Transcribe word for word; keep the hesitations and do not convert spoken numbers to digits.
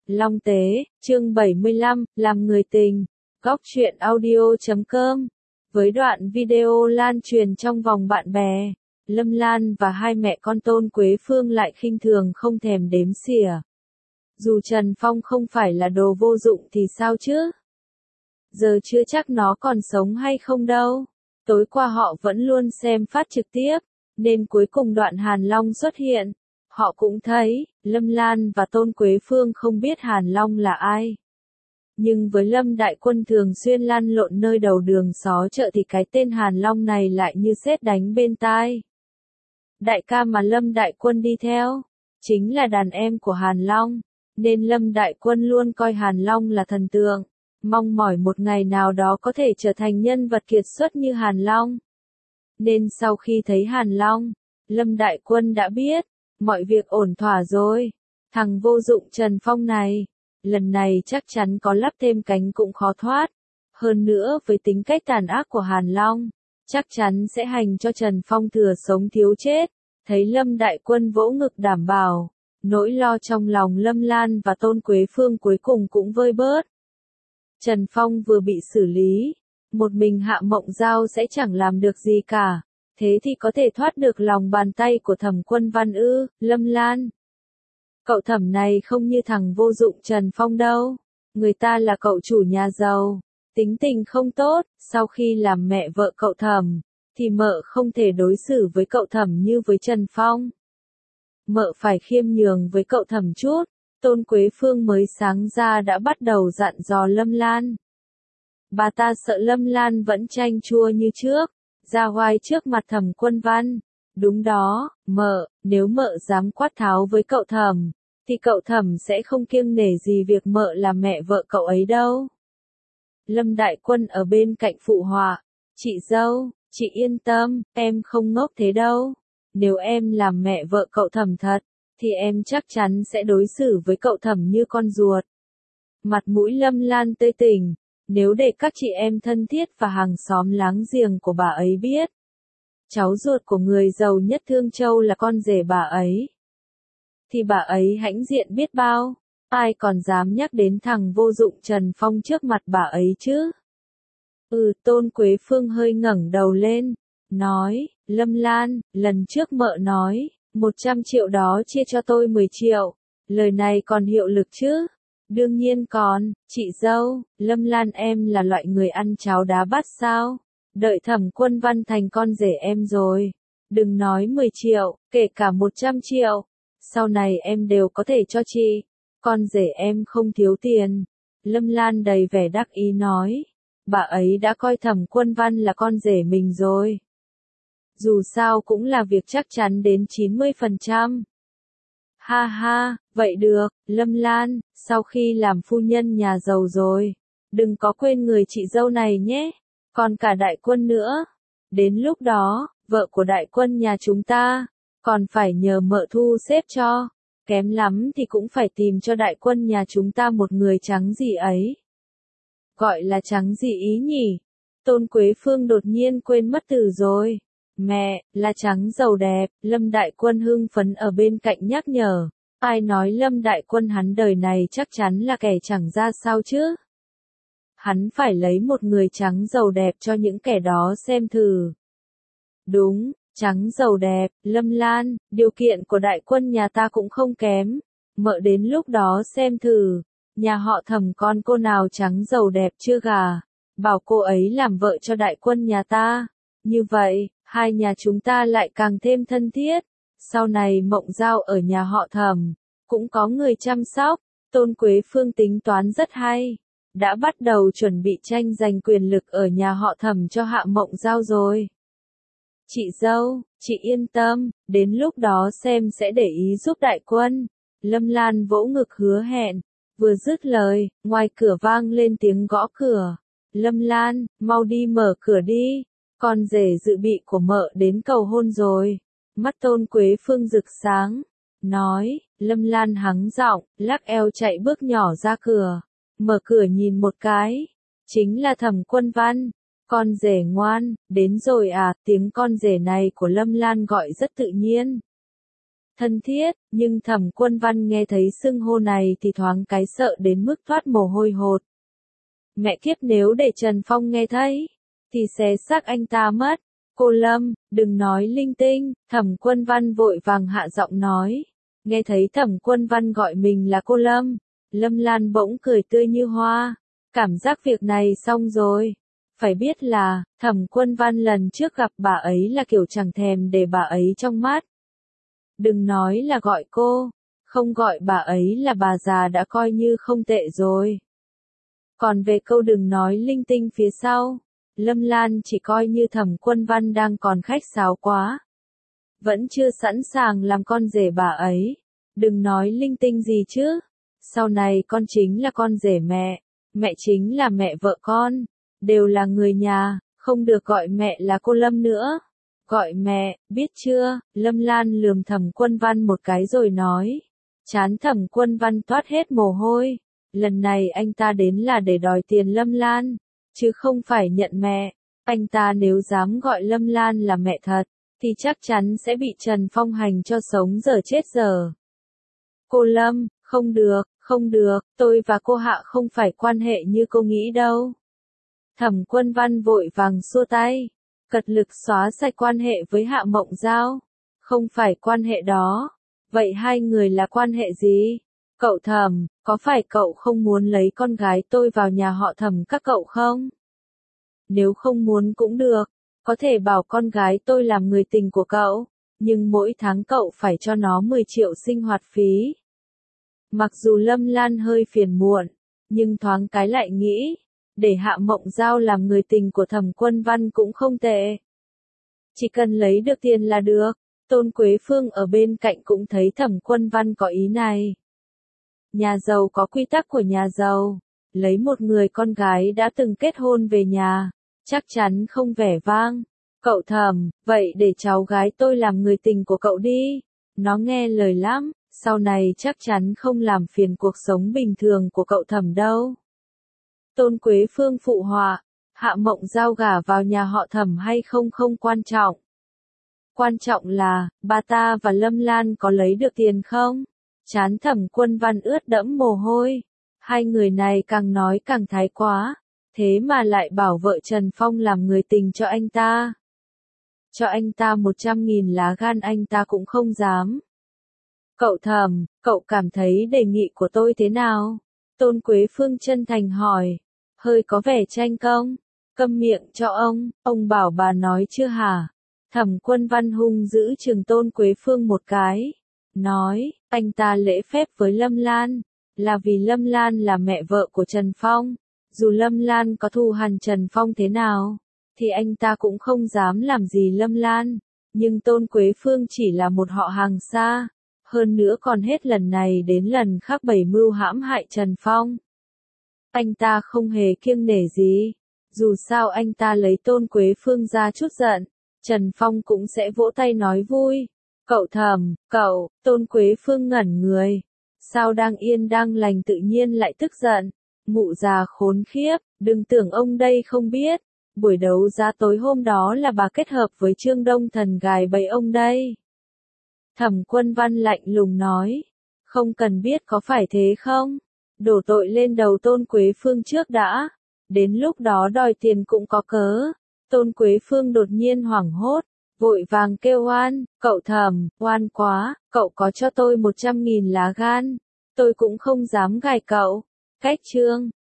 Long Tế, chương bảy mươi lăm, làm người tình. Góc truyện audio chấm com. Với đoạn video lan truyền trong vòng bạn bè, Lâm Lan và hai mẹ con Tôn Quế Phương lại khinh thường không thèm đếm xỉa. Dù Trần Phong không phải là đồ vô dụng thì sao chứ? Giờ chưa chắc nó còn sống hay không đâu. Tối qua họ vẫn luôn xem phát trực tiếp, nên cuối cùng đoạn Hàn Long xuất hiện. Họ cũng thấy, Lâm Lan và Tôn Quế Phương không biết Hàn Long là ai. Nhưng với Lâm Đại Quân thường xuyên lăn lộn nơi đầu đường xó chợ thì cái tên Hàn Long này lại như sét đánh bên tai. Đại ca mà Lâm Đại Quân đi theo, chính là đàn em của Hàn Long, nên Lâm Đại Quân luôn coi Hàn Long là thần tượng, mong mỏi một ngày nào đó có thể trở thành nhân vật kiệt xuất như Hàn Long. Nên sau khi thấy Hàn Long, Lâm Đại Quân đã biết, mọi việc ổn thỏa rồi. Thằng vô dụng Trần Phong này, lần này chắc chắn có lắp thêm cánh cũng khó thoát. Hơn nữa với tính cách tàn ác của Hàn Long, chắc chắn sẽ hành cho Trần Phong thừa sống thiếu chết. Thấy Lâm Đại Quân vỗ ngực đảm bảo, nỗi lo trong lòng Lâm Lan và Tôn Quế Phương cuối cùng cũng vơi bớt. Trần Phong vừa bị xử lý, một mình Hạ Mộng Giao sẽ chẳng làm được gì cả. Thế thì có thể thoát được lòng bàn tay của Thẩm Quân Văn ư, Lâm Lan. Cậu Thẩm này không như thằng vô dụng Trần Phong đâu. Người ta là cậu chủ nhà giàu, tính tình không tốt. Sau khi làm mẹ vợ cậu Thẩm, thì mợ không thể đối xử với cậu Thẩm như với Trần Phong. Mợ phải khiêm nhường với cậu Thẩm chút. Tôn Quế Phương mới sáng ra đã bắt đầu dặn dò Lâm Lan. Bà ta sợ Lâm Lan vẫn chanh chua như trước, ra oai trước mặt Thẩm Quân Văn. Đúng đó, mợ, nếu mợ dám quát tháo với cậu Thẩm, thì cậu Thẩm sẽ không kiêng nể gì việc mợ là mẹ vợ cậu ấy đâu. Lâm Đại Quân ở bên cạnh phụ họa, chị dâu, chị yên tâm, em không ngốc thế đâu. Nếu em làm mẹ vợ cậu Thẩm thật, thì em chắc chắn sẽ đối xử với cậu Thẩm như con ruột. Mặt mũi Lâm Lan tươi tỉnh. Nếu để các chị em thân thiết và hàng xóm láng giềng của bà ấy biết, cháu ruột của người giàu nhất Thương Châu là con rể bà ấy, thì bà ấy hãnh diện biết bao. Ai còn dám nhắc đến thằng vô dụng Trần Phong trước mặt bà ấy chứ? Ừ, Tôn Quế Phương hơi ngẩng đầu lên, nói, Lâm Lan, lần trước mợ nói, một trăm triệu đó chia cho tôi mười triệu, lời này còn hiệu lực chứ? Đương nhiên còn, chị dâu, Lâm Lan em là loại người ăn cháo đá bát sao? Đợi Thẩm Quân Văn thành con rể em rồi. Đừng nói mười triệu, kể cả một trăm triệu. Sau này em đều có thể cho chị. Con rể em không thiếu tiền. Lâm Lan đầy vẻ đắc ý nói. Bà ấy đã coi Thẩm Quân Văn là con rể mình rồi. Dù sao cũng là việc chắc chắn đến chín mươi phần trăm. Ha ha, vậy được, Lâm Lan, sau khi làm phu nhân nhà giàu rồi, đừng có quên người chị dâu này nhé, còn cả Đại Quân nữa. Đến lúc đó, vợ của Đại Quân nhà chúng ta, còn phải nhờ mợ thu xếp cho, kém lắm thì cũng phải tìm cho Đại Quân nhà chúng ta một người trắng gì ấy. Gọi là trắng gì ý nhỉ? Tôn Quế Phương đột nhiên quên mất từ rồi. Mẹ, là trắng giàu đẹp, Lâm Đại Quân hưng phấn ở bên cạnh nhắc nhở. Ai nói Lâm Đại Quân hắn đời này chắc chắn là kẻ chẳng ra sao chứ? Hắn phải lấy một người trắng giàu đẹp cho những kẻ đó xem thử. Đúng, trắng giàu đẹp, Lâm Lan, điều kiện của Đại Quân nhà ta cũng không kém. Mợ đến lúc đó xem thử, nhà họ Thẩm con cô nào trắng giàu đẹp chưa gà, bảo cô ấy làm vợ cho Đại Quân nhà ta. Như vậy, hai nhà chúng ta lại càng thêm thân thiết. Sau này Mộng Giao ở nhà họ Thẩm, cũng có người chăm sóc. Tôn Quế Phương tính toán rất hay. Đã bắt đầu chuẩn bị tranh giành quyền lực ở nhà họ Thẩm cho Hạ Mộng Giao rồi. Chị dâu, chị yên tâm, đến lúc đó xem sẽ để ý giúp Đại Quân. Lâm Lan vỗ ngực hứa hẹn. Vừa dứt lời, ngoài cửa vang lên tiếng gõ cửa. Lâm Lan, mau đi mở cửa đi. Con rể dự bị của mợ đến cầu hôn rồi. Mắt Tôn Quế Phương rực sáng. Nói, Lâm Lan hắng giọng, lắc eo chạy bước nhỏ ra cửa. Mở cửa nhìn một cái. Chính là Thẩm Quân Văn. Con rể ngoan, đến rồi à, tiếng con rể này của Lâm Lan gọi rất tự nhiên. thân thiết, nhưng Thẩm Quân Văn nghe thấy xưng hô này thì thoáng cái sợ đến mức thoát mồ hôi hột. Mẹ kiếp, nếu để Trần Phong nghe thấy, thì xé xác anh ta mất. Cô Lâm, đừng nói linh tinh, Thẩm Quân Văn vội vàng hạ giọng nói. Nghe thấy Thẩm Quân Văn gọi mình là cô Lâm, Lâm Lan bỗng cười tươi như hoa. Cảm giác việc này xong rồi. Phải biết là, Thẩm Quân Văn lần trước gặp bà ấy là kiểu chẳng thèm để bà ấy trong mắt. Đừng nói là gọi cô, không gọi bà ấy là bà già đã coi như không tệ rồi. Còn về câu đừng nói linh tinh phía sau, Lâm Lan chỉ coi như Thẩm Quân Văn đang còn khách sáo quá. Vẫn chưa sẵn sàng làm con rể bà ấy. Đừng nói linh tinh gì chứ. Sau này con chính là con rể mẹ, mẹ chính là mẹ vợ con, đều là người nhà, không được gọi mẹ là cô Lâm nữa. Gọi mẹ, biết chưa? Lâm Lan lườm Thẩm Quân Văn một cái rồi nói. Trán Thẩm Quân Văn toát hết mồ hôi. Lần này anh ta đến là để đòi tiền Lâm Lan, chứ không phải nhận mẹ. Anh ta nếu dám gọi Lâm Lan là mẹ thật, thì chắc chắn sẽ bị Trần Phong hành cho sống dở chết dở. Cô Lâm, không được, không được, tôi và cô Hạ không phải quan hệ như cô nghĩ đâu. Thẩm Quân Văn vội vàng xua tay, cật lực xóa sạch quan hệ với Hạ Mộng Giao. Không phải quan hệ đó. Vậy hai người là quan hệ gì? Cậu Thẩm, có phải cậu không muốn lấy con gái tôi vào nhà họ Thẩm các cậu không? Nếu không muốn cũng được, có thể bảo con gái tôi làm người tình của cậu, nhưng mỗi tháng cậu phải cho nó mười triệu sinh hoạt phí. Mặc dù Lâm Lan hơi phiền muộn, nhưng thoáng cái lại nghĩ, để Hạ Mộng Giao làm người tình của Thẩm Quân Văn cũng không tệ. Chỉ cần lấy được tiền là được. Tôn Quế Phương ở bên cạnh cũng thấy Thẩm Quân Văn có ý này. Nhà giàu có quy tắc của nhà giàu, lấy một người con gái đã từng kết hôn về nhà, chắc chắn không vẻ vang. Cậu Thẩm, vậy để cháu gái tôi làm người tình của cậu đi. Nó nghe lời lắm, sau này chắc chắn không làm phiền cuộc sống bình thường của cậu Thẩm đâu. Tôn Quế Phương phụ họa, Hạ Mộng Giao gả vào nhà họ Thẩm hay không không quan trọng. Quan trọng là, bà ta và Lâm Lan có lấy được tiền không? Trán Thẩm Quân Văn ướt đẫm mồ hôi. Hai người này càng nói càng thái quá. Thế mà lại bảo vợ Trần Phong làm người tình cho anh ta. Cho anh ta một trăm nghìn lá gan anh ta cũng không dám. Cậu Thẩm, cậu cảm thấy đề nghị của tôi thế nào? Tôn Quế Phương chân thành hỏi. Hơi có vẻ tranh công. Câm miệng cho ông, ông bảo bà nói chưa hả? Thẩm Quân Văn hung giữ trừng Tôn Quế Phương một cái. Nói, anh ta lễ phép với Lâm Lan, là vì Lâm Lan là mẹ vợ của Trần Phong. Dù Lâm Lan có thù hằn Trần Phong thế nào, thì anh ta cũng không dám làm gì Lâm Lan. Nhưng Tôn Quế Phương chỉ là một họ hàng xa. Hơn nữa còn hết lần này đến lần khác bày mưu hãm hại Trần Phong. Anh ta không hề kiêng nể gì. Dù sao anh ta lấy Tôn Quế Phương ra chút giận, Trần Phong cũng sẽ vỗ tay nói vui. Cậu Thẩm, cậu, Tôn Quế Phương ngẩn người. Sao đang yên đang lành tự nhiên lại tức giận? Mụ già khốn khiếp, đừng tưởng ông đây không biết. Buổi đấu giá tối hôm đó là bà kết hợp với Trương Đông Thần gài bẫy ông đây. Thẩm Quân Văn lạnh lùng nói. Không cần biết có phải thế không? Đổ tội lên đầu Tôn Quế Phương trước đã. Đến lúc đó đòi tiền cũng có cớ. Tôn Quế Phương đột nhiên hoảng hốt, vội vàng kêu oan. Cậu Thẩm, oan quá, cậu có cho tôi một trăm nghìn lá gan, tôi cũng không dám gài cậu. Cách chương